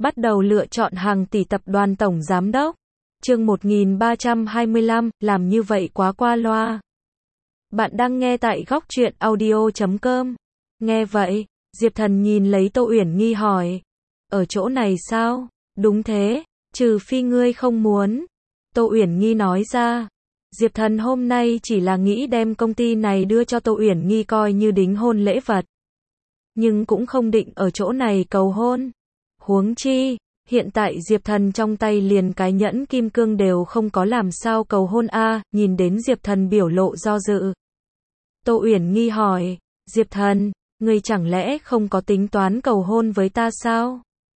Bắt đầu lựa chọn hàng tỷ tập đoàn tổng giám đốc. Chương 1325, làm như vậy quá qua loa. Bạn đang nghe tại góc truyện audio.com. Nghe vậy, Diệp Thần nhìn lấy Tô Uyển Nghi hỏi. Ở chỗ này sao? Đúng thế, trừ phi ngươi không muốn. Tô Uyển Nghi nói ra. Diệp Thần hôm nay chỉ là nghĩ đem công ty này đưa cho Tô Uyển Nghi coi như đính hôn lễ vật. Nhưng cũng không định ở chỗ này cầu hôn. Huống chi, hiện tại Diệp Thần trong tay liền cái nhẫn kim cương đều không có, làm sao cầu hôn a? Nhìn đến Diệp Thần biểu lộ do dự, Tô Uyển Nghi hỏi, Diệp Thần, ngươi chẳng lẽ không có tính toán cầu hôn với ta sao?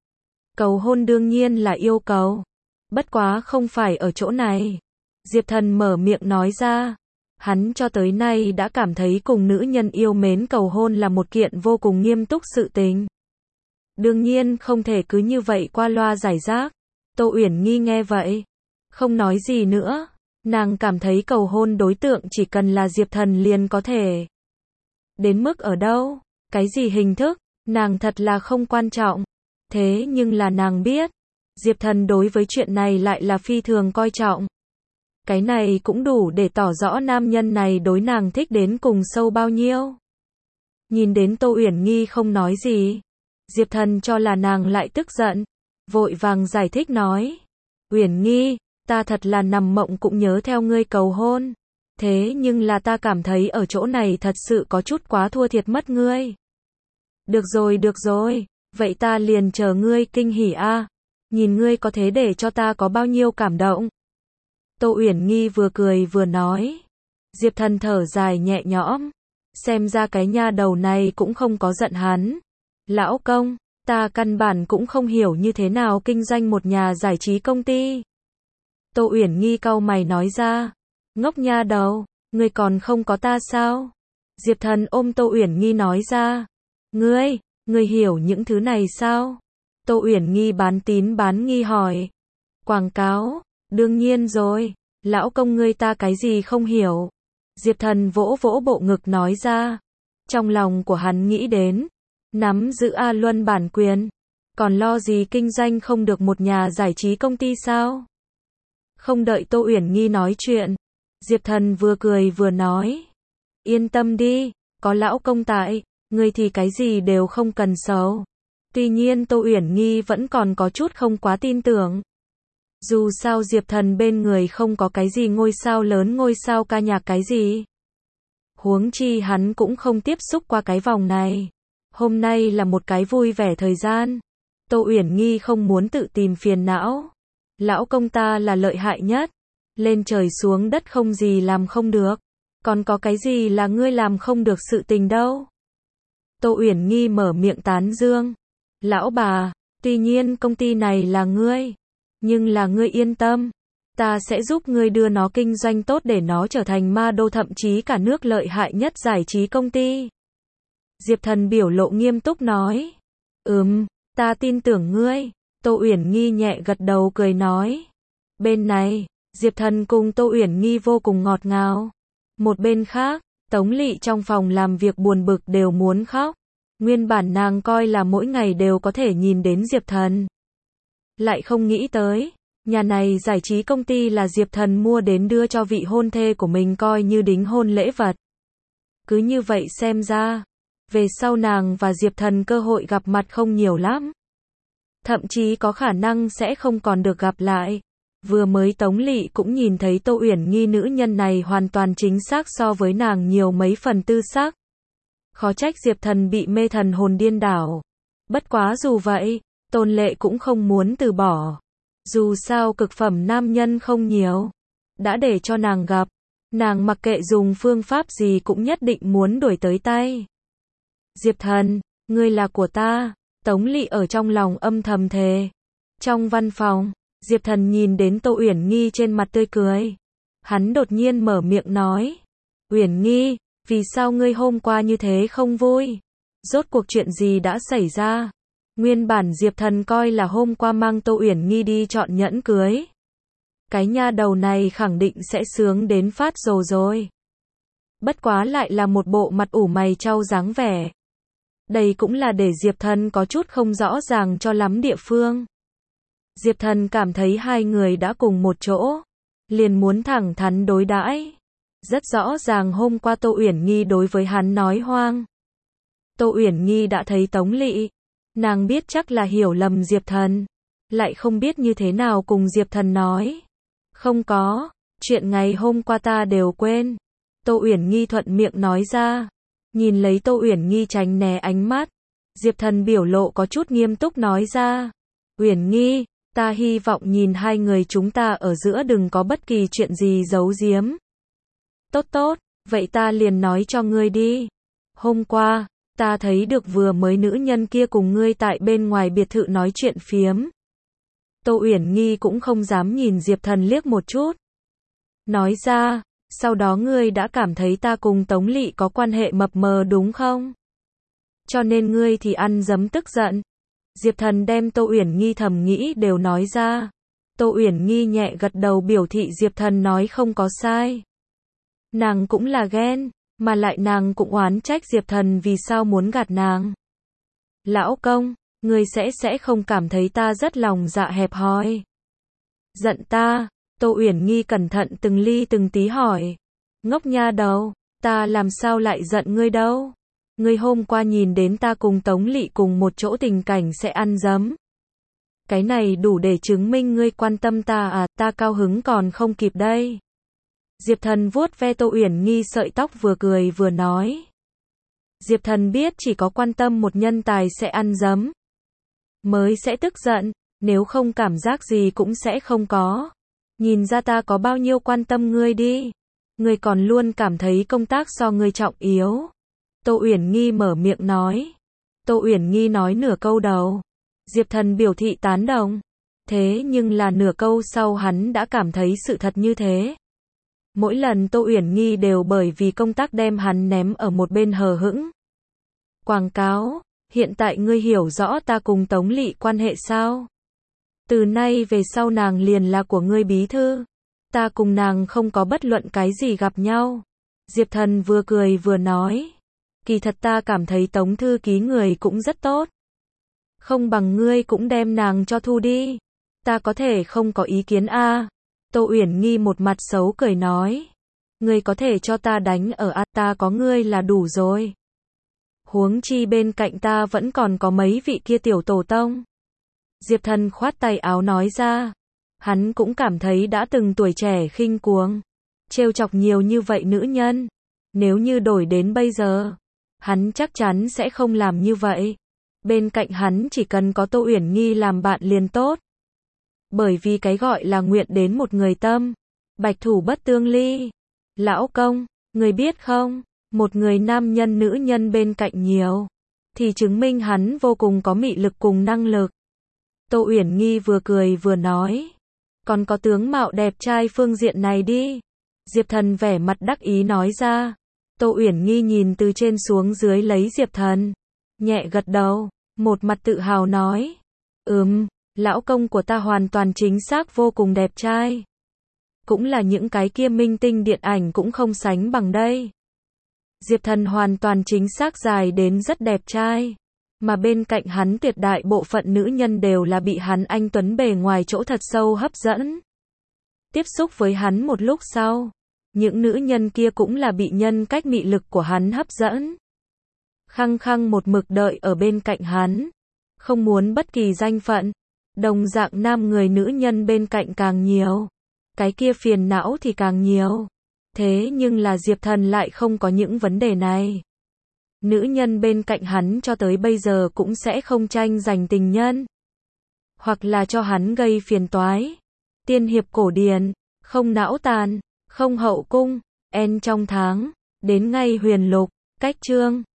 Cầu hôn đương nhiên là yêu cầu, bất quá không phải ở chỗ này. Diệp Thần mở miệng nói ra, hắn cho tới nay đã cảm thấy cùng nữ nhân yêu mến cầu hôn là một kiện vô cùng nghiêm túc sự tình. Đương nhiên không thể cứ như vậy qua loa giải rác. Tô Uyển Nghi nghe vậy, không nói gì nữa. Nàng cảm thấy cầu hôn đối tượng chỉ cần là Diệp Thần liền có thể. Đến mức ở đâu, cái gì hình thức, nàng thật là không quan trọng. Thế nhưng là nàng biết, Diệp Thần đối với chuyện này lại là phi thường coi trọng. Cái này cũng đủ để tỏ rõ nam nhân này đối nàng thích đến cùng sâu bao nhiêu. Nhìn đến Tô Uyển Nghi không nói gì, Diệp Thần cho là nàng lại tức giận, vội vàng giải thích nói, Uyển Nghi, ta thật là nằm mộng cũng nhớ theo ngươi cầu hôn, thế nhưng là ta cảm thấy ở chỗ này thật sự có chút quá thua thiệt mất ngươi. Được rồi, vậy ta liền chờ ngươi kinh hỉ a, nhìn ngươi có thế để cho ta có bao nhiêu cảm động. Tô Uyển Nghi vừa cười vừa nói. Diệp Thần thở dài nhẹ nhõm, xem ra cái nha đầu này cũng không có giận hắn. Lão công, ta căn bản cũng không hiểu như thế nào kinh doanh một nhà giải trí công ty. Tô Uyển Nghi cau mày nói ra, ngốc nha đầu, ngươi còn không có ta sao? Diệp Thần ôm Tô Uyển Nghi nói ra, ngươi hiểu những thứ này sao? Tô Uyển Nghi bán tín bán nghi hỏi, quảng cáo, đương nhiên rồi, lão công ngươi ta cái gì không hiểu? Diệp Thần vỗ vỗ bộ ngực nói ra, trong lòng của hắn nghĩ đến, nắm giữ A Luân bản quyền, còn lo gì kinh doanh không được một nhà giải trí công ty sao? Không đợi Tô Uyển Nghi nói chuyện, Diệp Thần vừa cười vừa nói, yên tâm đi, có lão công tại, ngươi thì cái gì đều không cần sầu. Tuy nhiên Tô Uyển Nghi vẫn còn có chút không quá tin tưởng. Dù sao Diệp Thần bên người không có cái gì ngôi sao lớn, ngôi sao ca nhạc cái gì. Huống chi hắn cũng không tiếp xúc qua cái vòng này. Hôm nay là một cái vui vẻ thời gian. Tô Uyển Nghi không muốn tự tìm phiền não. Lão công ta là lợi hại nhất. Lên trời xuống đất không gì làm không được. Còn có cái gì là ngươi làm không được sự tình đâu. Tô Uyển Nghi mở miệng tán dương. Lão bà, tuy nhiên công ty này là ngươi. Nhưng là ngươi yên tâm. Ta sẽ giúp ngươi đưa nó kinh doanh tốt để nó trở thành ma đô, thậm chí cả nước lợi hại nhất giải trí công ty. Diệp Thần biểu lộ nghiêm túc nói. Ta tin tưởng ngươi. Tô Uyển Nghi nhẹ gật đầu cười nói. Bên này, Diệp Thần cùng Tô Uyển Nghi vô cùng ngọt ngào. Một bên khác, Tống Lị trong phòng làm việc buồn bực đều muốn khóc. Nguyên bản nàng coi là mỗi ngày đều có thể nhìn đến Diệp Thần. Lại không nghĩ tới, nhà này giải trí công ty là Diệp Thần mua đến đưa cho vị hôn thê của mình coi như đính hôn lễ vật. Cứ như vậy xem ra, về sau nàng và Diệp Thần cơ hội gặp mặt không nhiều lắm. Thậm chí có khả năng sẽ không còn được gặp lại. Vừa mới Tống Lị cũng nhìn thấy Tô Uyển Nghi nữ nhân này hoàn toàn chính xác so với nàng nhiều mấy phần tư sắc. Khó trách Diệp Thần bị mê thần hồn điên đảo. Bất quá dù vậy, Tôn Lệ cũng không muốn từ bỏ. Dù sao cực phẩm nam nhân không nhiều. Đã để cho nàng gặp, nàng mặc kệ dùng phương pháp gì cũng nhất định muốn đuổi tới tay. Diệp Thần, ngươi là của ta. Tống Lị ở trong lòng âm thầm thề. Trong văn phòng, Diệp Thần nhìn đến Tô Uyển Nghi trên mặt tươi cười. Hắn đột nhiên mở miệng nói. Uyển Nghi, vì sao ngươi hôm qua như thế không vui? Rốt cuộc chuyện gì đã xảy ra? Nguyên bản Diệp Thần coi là hôm qua mang Tô Uyển Nghi đi chọn nhẫn cưới. Cái nha đầu này khẳng định sẽ sướng đến phát rồ rồi. Bất quá lại là một bộ mặt ủ mày chau dáng vẻ. Đây cũng là để Diệp Thần có chút không rõ ràng cho lắm địa phương. Diệp Thần cảm thấy hai người đã cùng một chỗ, liền muốn thẳng thắn đối đãi. Rất rõ ràng hôm qua Tô Uyển Nghi đối với hắn nói hoang. Tô Uyển Nghi đã thấy Tống Lị, nàng biết chắc là hiểu lầm Diệp Thần, lại không biết như thế nào cùng Diệp Thần nói. Không có, chuyện ngày hôm qua ta đều quên. Tô Uyển Nghi thuận miệng nói ra. Nhìn lấy Tô Uyển Nghi tránh né ánh mắt, Diệp Thần biểu lộ có chút nghiêm túc nói ra. Uyển Nghi, ta hy vọng nhìn hai người chúng ta ở giữa đừng có bất kỳ chuyện gì giấu giếm. Tốt tốt, vậy ta liền nói cho ngươi đi. Hôm qua, ta thấy được vừa mới nữ nhân kia cùng ngươi tại bên ngoài biệt thự nói chuyện phiếm. Tô Uyển Nghi cũng không dám nhìn Diệp Thần liếc một chút. Nói ra, sau đó ngươi đã cảm thấy ta cùng Tống Lị có quan hệ mập mờ đúng không? Cho nên ngươi thì ăn dấm tức giận. Diệp Thần đem Tô Uyển Nghi thầm nghĩ đều nói ra. Tô Uyển Nghi nhẹ gật đầu biểu thị Diệp Thần nói không có sai. Nàng cũng là ghen, mà lại nàng cũng oán trách Diệp Thần vì sao muốn gạt nàng. Lão công, ngươi sẽ không cảm thấy ta rất lòng dạ hẹp hòi. Giận ta? Tô Uyển Nghi cẩn thận từng ly từng tí hỏi. Ngốc nha đầu, ta làm sao lại giận ngươi đâu? Ngươi hôm qua nhìn đến ta cùng Tống Lị cùng một chỗ tình cảnh sẽ ăn dấm. Cái này đủ để chứng minh ngươi quan tâm ta à, ta cao hứng còn không kịp đây. Diệp Thần vuốt ve Tô Uyển Nghi sợi tóc vừa cười vừa nói. Diệp Thần biết chỉ có quan tâm một nhân tài sẽ ăn dấm, mới sẽ tức giận, nếu không cảm giác gì cũng sẽ không có. Nhìn ra ta có bao nhiêu quan tâm ngươi đi. Ngươi còn luôn cảm thấy công tác so ngươi trọng yếu. Tô Uyển Nghi mở miệng nói. Tô Uyển Nghi nói nửa câu đầu, Diệp Thần biểu thị tán đồng. Thế nhưng là nửa câu sau hắn đã cảm thấy sự thật như thế. Mỗi lần Tô Uyển Nghi đều bởi vì công tác đem hắn ném ở một bên hờ hững. Quảng cáo, hiện tại ngươi hiểu rõ ta cùng Tống Lị quan hệ sao? Từ nay về sau nàng liền là của ngươi bí thư. Ta cùng nàng không có bất luận cái gì gặp nhau. Diệp Thần vừa cười vừa nói. Kỳ thật ta cảm thấy Tống thư ký người cũng rất tốt. Không bằng ngươi cũng đem nàng cho thu đi. Ta có thể không có ý kiến a. Tô Uyển Nghi một mặt xấu cười nói. Ngươi có thể cho ta đánh ở a, ta có ngươi là đủ rồi. Huống chi bên cạnh ta vẫn còn có mấy vị kia tiểu tổ tông. Diệp Thần khoát tay áo nói ra. Hắn cũng cảm thấy đã từng tuổi trẻ khinh cuồng, trêu chọc nhiều như vậy nữ nhân. Nếu như đổi đến bây giờ, hắn chắc chắn sẽ không làm như vậy. Bên cạnh hắn chỉ cần có Tô Uyển Nghi làm bạn liền tốt. Bởi vì cái gọi là nguyện đến một người tâm, bạch thủ bất tương ly. Lão công, người biết không, một người nam nhân nữ nhân bên cạnh nhiều, thì chứng minh hắn vô cùng có mị lực cùng năng lực. Tô Uyển Nghi vừa cười vừa nói. Còn có tướng mạo đẹp trai phương diện này đi. Diệp Thần vẻ mặt đắc ý nói ra. Tô Uyển Nghi nhìn từ trên xuống dưới lấy Diệp Thần, nhẹ gật đầu, một mặt tự hào nói. Lão công của ta hoàn toàn chính xác vô cùng đẹp trai. Cũng là những cái kia minh tinh điện ảnh cũng không sánh bằng đây. Diệp Thần hoàn toàn chính xác dài đến rất đẹp trai. Mà bên cạnh hắn tuyệt đại bộ phận nữ nhân đều là bị hắn anh tuấn bề ngoài chỗ thật sâu hấp dẫn. Tiếp xúc với hắn một lúc sau, những nữ nhân kia cũng là bị nhân cách mị lực của hắn hấp dẫn. Khăng khăng một mực đợi ở bên cạnh hắn, không muốn bất kỳ danh phận. Đồng dạng nam người nữ nhân bên cạnh càng nhiều, cái kia phiền não thì càng nhiều. Thế nhưng là Diệp Thần lại không có những vấn đề này. Nữ nhân bên cạnh hắn cho tới bây giờ cũng sẽ không tranh giành tình nhân, hoặc là cho hắn gây phiền toái. Tiên hiệp cổ điển, không não tàn, không hậu cung, en trong tháng, đến ngay huyền lục, cách chương.